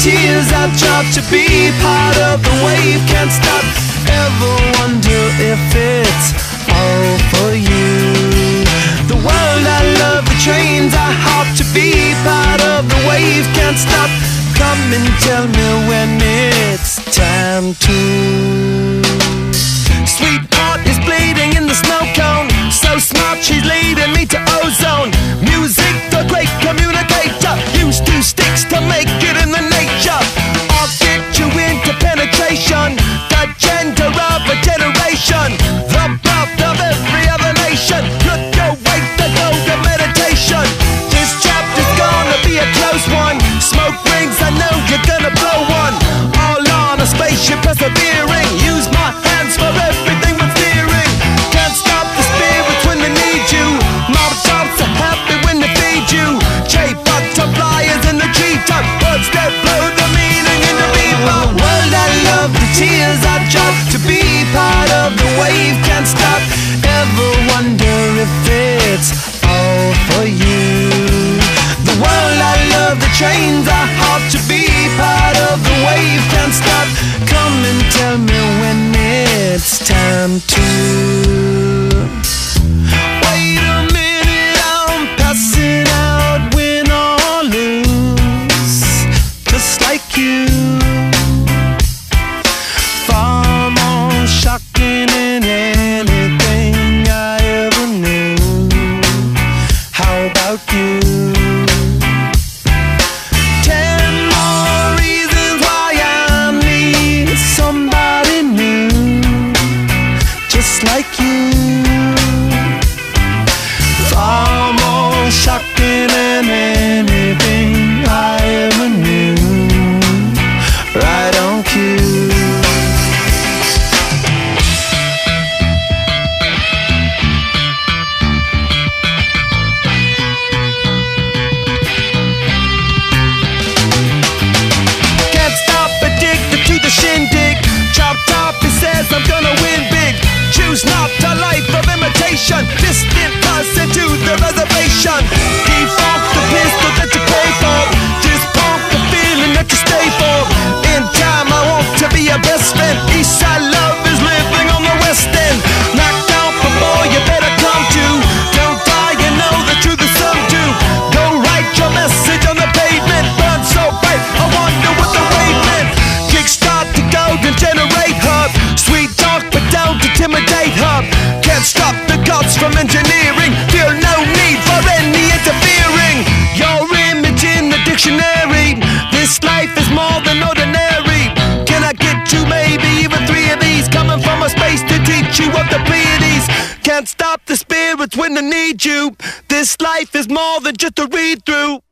tears I drop to be part of the wave. Can't stop, ever wonder if it's all for you. The world I love, the trains I hop to be part of the wave. Can't stop, come and tell me when it's time to. Sweetheart is bleeding in the snow cone. So smart, she's leading me to ozone. Music, the great communicator. Used two sticks to make it in the nature. I'll get you into penetration. The gender of a generation. The birth of every other nation. Look your way to go to meditation. This chapter's gonna be a close one. Smoke rings, I know you're gonna blow one. All on a spaceship persevering. Use my hands for everything but steering. Can't stop the spirits when they need you. Mob tops are happy when they feed you. J-butterflies in the treetop. Words that blow the meaning in the bebop. World I love, the tears I drop to be part of the wave. Can't stop, ever wonder if it's all for you. The world I love, the trains I hop to be part of the wave. Can't stop, come and tell me when it's time to. Wait a minute, I'm passing out, win or lose, just like you. Far more shocking than anything I ever knew. How about you? 10 more reasons why I need somebody new, just like you. Far more shocking than anything I ever knew. Right on cue. Can't stop, addicted to the shindig. Chop top, he says I'm gonna win big. Choose not a life of imitation. Distant person to the reservation. Default the pistol that you pay for. Just pump the feeling that you stay for. In time I want to be your best friend. Eastside love is living on the west end. Knocked out before you better come to. Don't die, you know the truth is some do. Go write your message on the pavement. Burn so bright, I wonder what the wave meant. Kickstart the golden generate hub. Sweet talk but don't intimidate hub. Can't stop the gods from engineering. Feel no need for any interfering. Your image in the dictionary. This life is more than ordinary. Can I get you maybe even 3 of these? Coming from a space to teach you of the Pleiades. Can't stop the spirits when they need you. This life is more than just a read through.